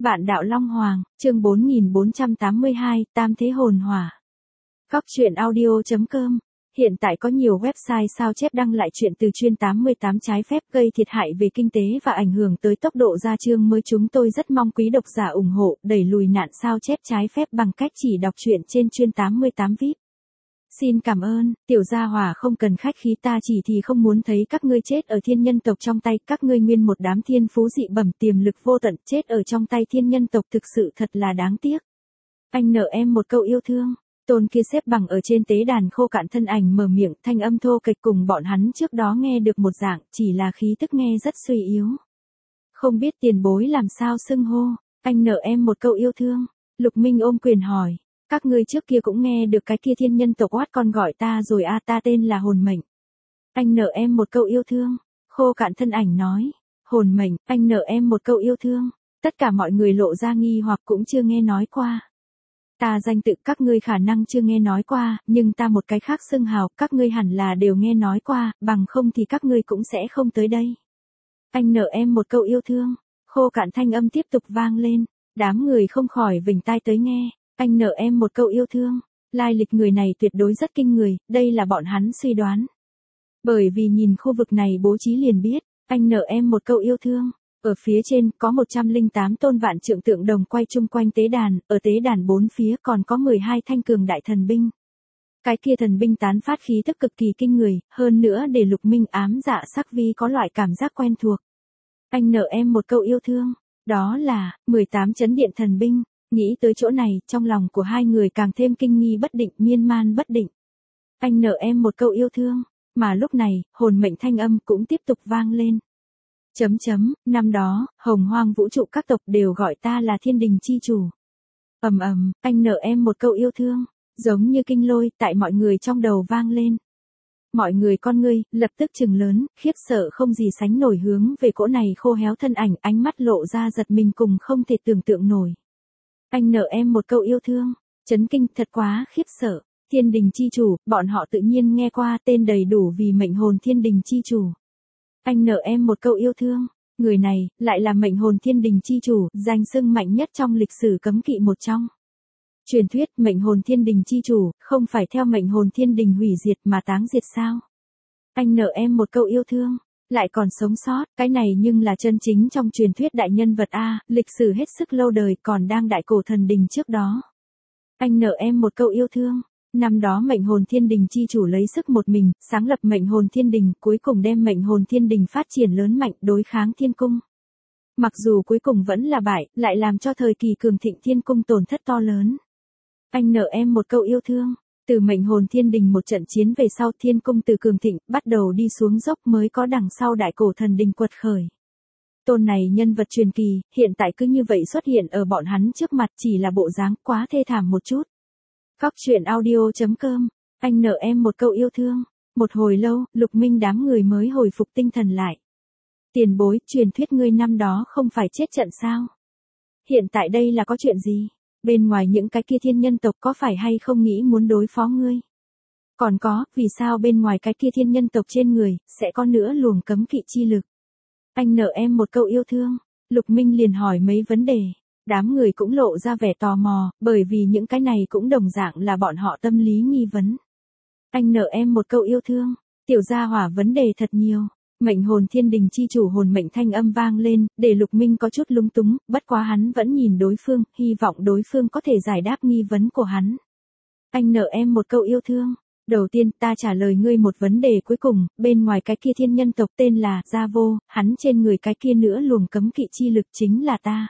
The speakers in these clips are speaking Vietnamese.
Vạn đạo Long Hoàng, chương 4482, Tam Thế Hồn Hỏa. Góc truyện audio.com. Hiện tại có nhiều website sao chép đăng lại chuyện từ chuyên 88 trái phép gây thiệt hại về kinh tế và ảnh hưởng tới tốc độ ra chương mới. Chúng tôi rất mong quý độc giả ủng hộ, đẩy lùi nạn sao chép trái phép bằng cách chỉ đọc truyện trên chuyên 88 VIP. Xin cảm ơn, tiểu gia hỏa không cần khách khí, ta chỉ thì không muốn thấy các ngươi chết ở thiên nhân tộc trong tay, các ngươi nguyên một đám thiên phú dị bẩm tiềm lực vô tận, chết ở trong tay thiên nhân tộc thực sự thật là đáng tiếc. Anh nợ em một câu yêu thương. Tôn kia xếp bằng ở trên tế đàn khô cạn thân ảnh mở miệng, thanh âm thô kệch cùng bọn hắn trước đó nghe được một dạng, chỉ là khí tức nghe rất suy yếu. Không biết tiền bối làm sao xưng hô, anh nợ em một câu yêu thương. Lục Minh ôm quyền hỏi, các ngươi trước kia cũng nghe được cái kia thiên nhân tộc oát con gọi ta rồi a, ta tên là Hồn Mệnh. Anh nợ em một câu yêu thương. Khô cạn thân ảnh nói, Hồn Mệnh, anh nợ em một câu yêu thương. Tất cả mọi người lộ ra nghi hoặc, cũng chưa nghe nói qua. Ta danh tự các ngươi khả năng chưa nghe nói qua, nhưng ta một cái khác xưng hào, các ngươi hẳn là đều nghe nói qua, bằng không thì các ngươi cũng sẽ không tới đây. Anh nợ em một câu yêu thương. Khô cạn thanh âm tiếp tục vang lên, đám người không khỏi vểnh tai tới nghe. Anh nợ em một câu yêu thương. Lai lịch người này tuyệt đối rất kinh người, đây là bọn hắn suy đoán. Bởi vì nhìn khu vực này bố trí liền biết, anh nợ em một câu yêu thương. Ở phía trên có 108 tôn vạn trượng tượng đồng quay chung quanh tế đàn, ở tế đàn bốn phía còn có 12 thanh cường đại thần binh. Cái kia thần binh tán phát khí tức cực kỳ kinh người, hơn nữa để Lục Minh ám dạ sắc vi có loại cảm giác quen thuộc. Anh nợ em một câu yêu thương, đó là 18 chấn điện thần binh. Nghĩ tới chỗ này, trong lòng của hai người càng thêm kinh nghi bất định, miên man bất định. Anh nợ em một câu yêu thương, mà lúc này, Hồn Mệnh thanh âm cũng tiếp tục vang lên. Năm đó, Hồng Hoang vũ trụ các tộc đều gọi ta là Thiên Đình chi chủ. Anh nợ em một câu yêu thương, giống như kinh lôi tại mọi người trong đầu vang lên. Mọi người con ngươi lập tức trừng lớn, khiếp sợ không gì sánh nổi hướng về cỗ này khô héo thân ảnh, ánh mắt lộ ra giật mình cùng không thể tưởng tượng nổi. Anh nợ em một câu yêu thương, chấn kinh, thật quá khiếp sợ. Thiên Đình chi chủ, bọn họ tự nhiên nghe qua, tên đầy đủ vì Mệnh Hồn Thiên Đình chi chủ. Anh nợ em một câu yêu thương, người này lại là Mệnh Hồn Thiên Đình chi chủ, danh xưng mạnh nhất trong lịch sử cấm kỵ một trong. Truyền thuyết Mệnh Hồn Thiên Đình chi chủ không phải theo Mệnh Hồn Thiên Đình hủy diệt mà táng diệt sao? Anh nợ em một câu yêu thương, lại còn sống sót, cái này nhưng là chân chính trong truyền thuyết đại nhân vật a, lịch sử hết sức lâu đời, còn đang đại cổ thần đình trước đó. Anh nợ em một câu yêu thương. Năm đó Mệnh Hồn Thiên Đình chi chủ lấy sức một mình, sáng lập Mệnh Hồn Thiên Đình, cuối cùng đem Mệnh Hồn Thiên Đình phát triển lớn mạnh, đối kháng Thiên Cung. Mặc dù cuối cùng vẫn là bại, lại làm cho thời kỳ cường thịnh Thiên Cung tổn thất to lớn. Anh nợ em một câu yêu thương. Từ Mệnh Hồn Thiên Đình một trận chiến về sau, Thiên Cung từ cường thịnh bắt đầu đi xuống dốc, mới có đằng sau đại cổ thần đình quật khởi. Tôn này nhân vật truyền kỳ, hiện tại cứ như vậy xuất hiện ở bọn hắn trước mặt, chỉ là bộ dáng quá thê thảm một chút. Góc truyện audio.com. Anh nợ em một câu yêu thương. Một hồi lâu, Lục Minh đám người mới hồi phục tinh thần lại. Tiền bối, truyền thuyết ngươi năm đó không phải chết trận sao? Hiện tại đây là có chuyện gì? Bên ngoài những cái kia thiên nhân tộc có phải hay không nghĩ muốn đối phó ngươi? Còn có, vì sao bên ngoài cái kia thiên nhân tộc trên người, sẽ có nữa luồng cấm kỵ chi lực? Anh nợ em một câu yêu thương. Lục Minh liền hỏi mấy vấn đề. Đám người cũng lộ ra vẻ tò mò, bởi vì những cái này cũng đồng dạng là bọn họ tâm lý nghi vấn. Anh nợ em một câu yêu thương. Tiểu gia hỏa vấn đề thật nhiều. Mệnh Hồn Thiên Đình chi chủ Hồn Mệnh thanh âm vang lên, để Lục Minh có chút lúng túng, bất quá hắn vẫn nhìn đối phương, hy vọng đối phương có thể giải đáp nghi vấn của hắn. Anh nợ em một câu yêu thương. Đầu tiên ta trả lời ngươi một vấn đề cuối cùng, bên ngoài cái kia thiên nhân tộc tên là Gia Vô, hắn trên người cái kia nữa luồng cấm kỵ chi lực chính là ta.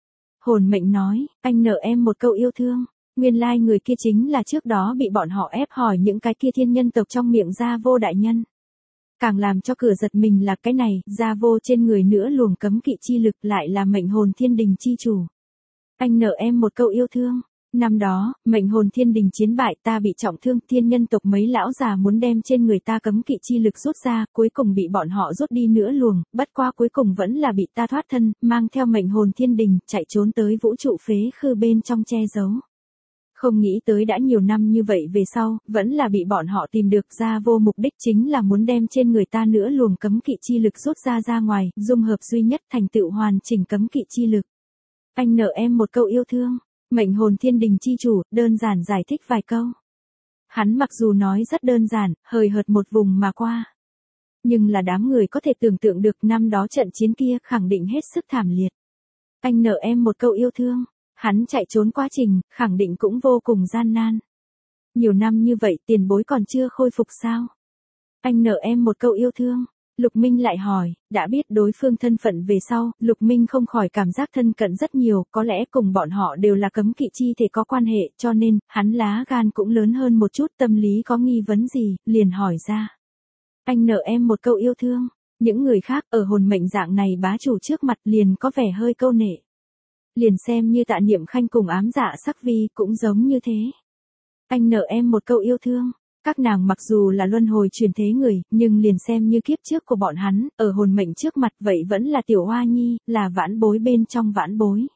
Hồn Mệnh nói, anh nợ em một câu yêu thương. Nguyên lai người kia chính là trước đó bị bọn họ ép hỏi những cái kia thiên nhân tộc trong miệng Gia Vô đại nhân. Càng làm cho cửa giật mình là cái này, Gia Vô trên người nữa luồng cấm kỵ chi lực lại là Mệnh Hồn Thiên Đình chi chủ. Anh nợ em một câu yêu thương. Năm đó, Mệnh Hồn Thiên Đình chiến bại, ta bị trọng thương, thiên nhân tộc mấy lão già muốn đem trên người ta cấm kỵ chi lực rút ra, cuối cùng bị bọn họ rút đi nữa luồng, bất qua cuối cùng vẫn là bị ta thoát thân, mang theo Mệnh Hồn Thiên Đình, chạy trốn tới vũ trụ phế khư bên trong che giấu. Không nghĩ tới đã nhiều năm như vậy về sau, vẫn là bị bọn họ tìm được. Gia Vô mục đích chính là muốn đem trên người ta nữa luồng cấm kỵ chi lực rút ra ngoài, dung hợp duy nhất thành tựu hoàn chỉnh cấm kỵ chi lực. Anh nợ em một câu yêu thương. Mệnh hồn thiên đình chi chủ, đơn giản giải thích vài câu. Hắn mặc dù nói rất đơn giản, hời hợt một vùng mà qua. Nhưng là đám người có thể tưởng tượng được năm đó trận chiến kia khẳng định hết sức thảm liệt. Anh nợ em một câu yêu thương. Hắn chạy trốn quá trình, khẳng định cũng vô cùng gian nan. Nhiều năm như vậy tiền bối còn chưa khôi phục sao? Anh nợ em một câu yêu thương. Lục Minh lại hỏi, đã biết đối phương thân phận về sau, Lục Minh không khỏi cảm giác thân cận rất nhiều, có lẽ cùng bọn họ đều là cấm kỵ chi thể có quan hệ, cho nên, hắn lá gan cũng lớn hơn một chút, tâm lý có nghi vấn gì, liền hỏi ra. Anh nợ em một câu yêu thương. Những người khác ở hồn mệnh dạng này bá chủ trước mặt liền có vẻ hơi câu nệ. Liền xem như Tạ Niệm Khanh cùng ám dạ sắc vi cũng giống như thế. Anh nợ em một câu yêu thương. Các nàng mặc dù là luân hồi truyền thế người, nhưng liền xem như kiếp trước của bọn hắn, ở hồn mệnh trước mặt vậy vẫn là tiểu hoa nhi, là vãn bối bên trong vãn bối.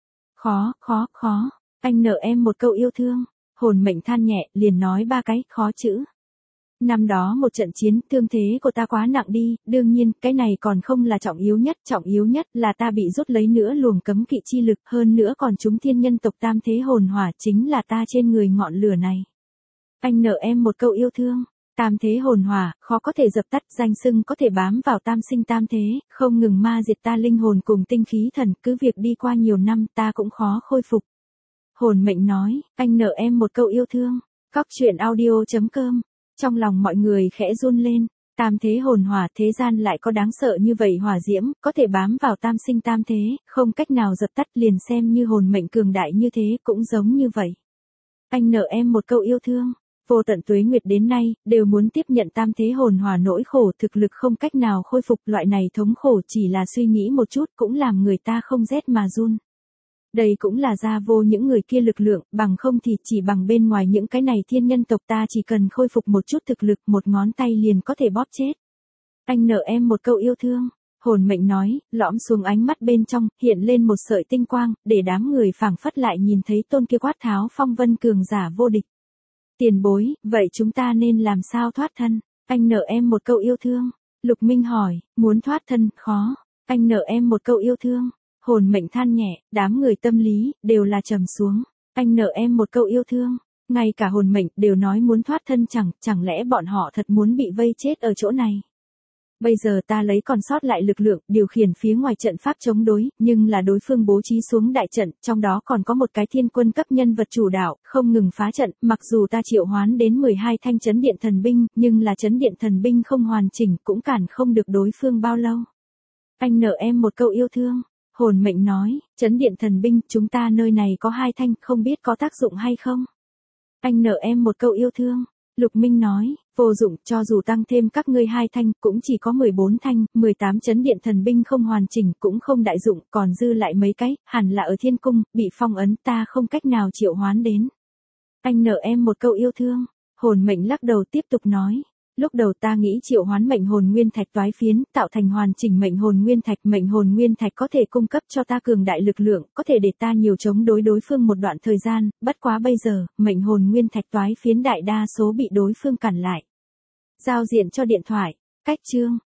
Khó. Anh nợ em một câu yêu thương. Hồn mệnh than nhẹ, liền nói ba cái khó chữ. Năm đó một trận chiến, thương thế của ta quá nặng đi, đương nhiên, cái này còn không là trọng yếu nhất là ta bị rút lấy nữa luồng cấm kỵ chi lực, hơn nữa còn chúng thiên nhân tộc tam thế hồn hỏa chính là ta trên người ngọn lửa này. Anh nợ em một câu yêu thương. Tam thế hồn hỏa, khó có thể dập tắt, danh xưng có thể bám vào tam sinh tam thế, không ngừng ma diệt ta linh hồn cùng tinh khí thần, cứ việc đi qua nhiều năm ta cũng khó khôi phục. Hồn mệnh nói, anh nợ em một câu yêu thương. Cóc truyện audio.com. Trong lòng mọi người khẽ run lên. Tam thế hồn hỏa, thế gian lại có đáng sợ như vậy, hỏa diễm, có thể bám vào tam sinh tam thế, không cách nào dập tắt, liền xem như hồn mệnh cường đại như thế, cũng giống như vậy. Anh nợ em một câu yêu thương. Vô tận tuế nguyệt đến nay, đều muốn tiếp nhận tam thế hồn hỏa nỗi khổ, thực lực không cách nào khôi phục, loại này thống khổ chỉ là suy nghĩ một chút cũng làm người ta không rét mà run. Đây cũng là gia vô những người kia lực lượng, bằng không thì chỉ bằng bên ngoài những cái này thiên nhân tộc ta chỉ cần khôi phục một chút thực lực, một ngón tay liền có thể bóp chết. Anh nợ em một câu yêu thương. Hồn mệnh nói, lõm xuống ánh mắt bên trong, hiện lên một sợi tinh quang, để đám người phảng phất lại nhìn thấy tôn kia quát tháo phong vân cường giả vô địch. Tiền bối, vậy chúng ta nên làm sao thoát thân? Anh nợ em một câu yêu thương. Lục Minh hỏi, muốn thoát thân, khó. Anh nợ em một câu yêu thương. Hồn mệnh than nhẹ, đám người tâm lý, đều là trầm xuống. Anh nợ em một câu yêu thương. Ngay cả hồn mệnh, đều nói muốn thoát thân, chẳng lẽ bọn họ thật muốn bị vây chết ở chỗ này? Bây giờ ta lấy còn sót lại lực lượng, điều khiển phía ngoài trận pháp chống đối, nhưng là đối phương bố trí xuống đại trận, trong đó còn có một cái thiên quân cấp nhân vật chủ đạo, không ngừng phá trận, mặc dù ta triệu hoán đến 12 thanh chấn điện thần binh, nhưng là chấn điện thần binh không hoàn chỉnh, cũng cản không được đối phương bao lâu. Anh nợ em một câu yêu thương. Hồn mệnh nói, chấn điện thần binh, chúng ta nơi này có 2 thanh, không biết có tác dụng hay không? Anh nợ em một câu yêu thương. Lục Minh nói, vô dụng, cho dù tăng thêm các ngươi 2 thanh, cũng chỉ có 14 thanh, 18 chấn điện thần binh không hoàn chỉnh, cũng không đại dụng, còn dư lại mấy cái, hẳn là ở thiên cung, bị phong ấn, ta không cách nào triệu hoán đến. Anh nợ em một câu yêu thương. Hồn mệnh lắc đầu tiếp tục nói. Lúc đầu ta nghĩ triệu hoán mệnh hồn nguyên thạch toái phiến, tạo thành hoàn chỉnh mệnh hồn nguyên thạch có thể cung cấp cho ta cường đại lực lượng, có thể để ta nhiều chống đối đối phương một đoạn thời gian, bất quá bây giờ, mệnh hồn nguyên thạch toái phiến đại đa số bị đối phương cản lại. Giao diện cho điện thoại, cách chương.